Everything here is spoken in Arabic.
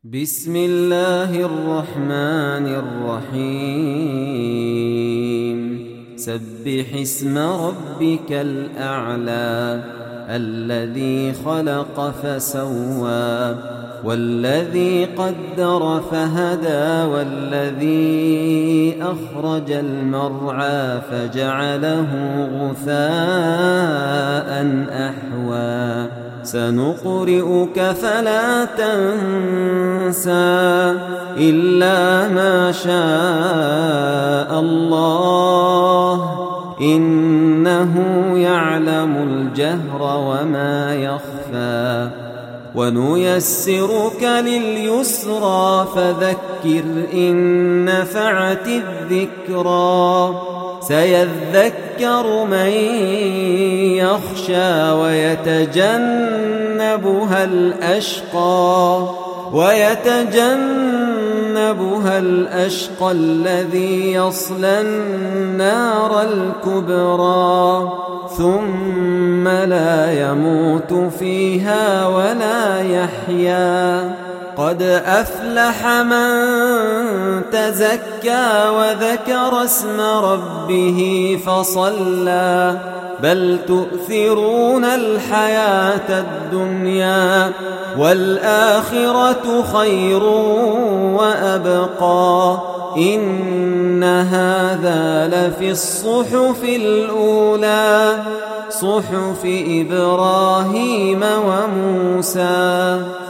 بسم الله الرحمن الرحيم سبح اسم ربك الأعلى الذي خلق فسوى والذي قدر فهدى والذي أخرج المرعى فجعله غثاء أحوى سنقرئك فلا تنسى إلا ما شاء الله إنه يعلم الجهر وما يخفى ونيسرك لليسرى فذكر إن نفعت الذكرى سيذكر من يخشى ويتجنبها الأشقى الذي يصلى النار الكبرى ثم لا يموت فيها ولا يحيا قد أفلح من تزكى وذكر اسم ربه فصلى بل تؤثرون الحياة الدنيا والآخرة خير وأبقى إن هذا لفي الصحف الأولى صحف إبراهيم وموسى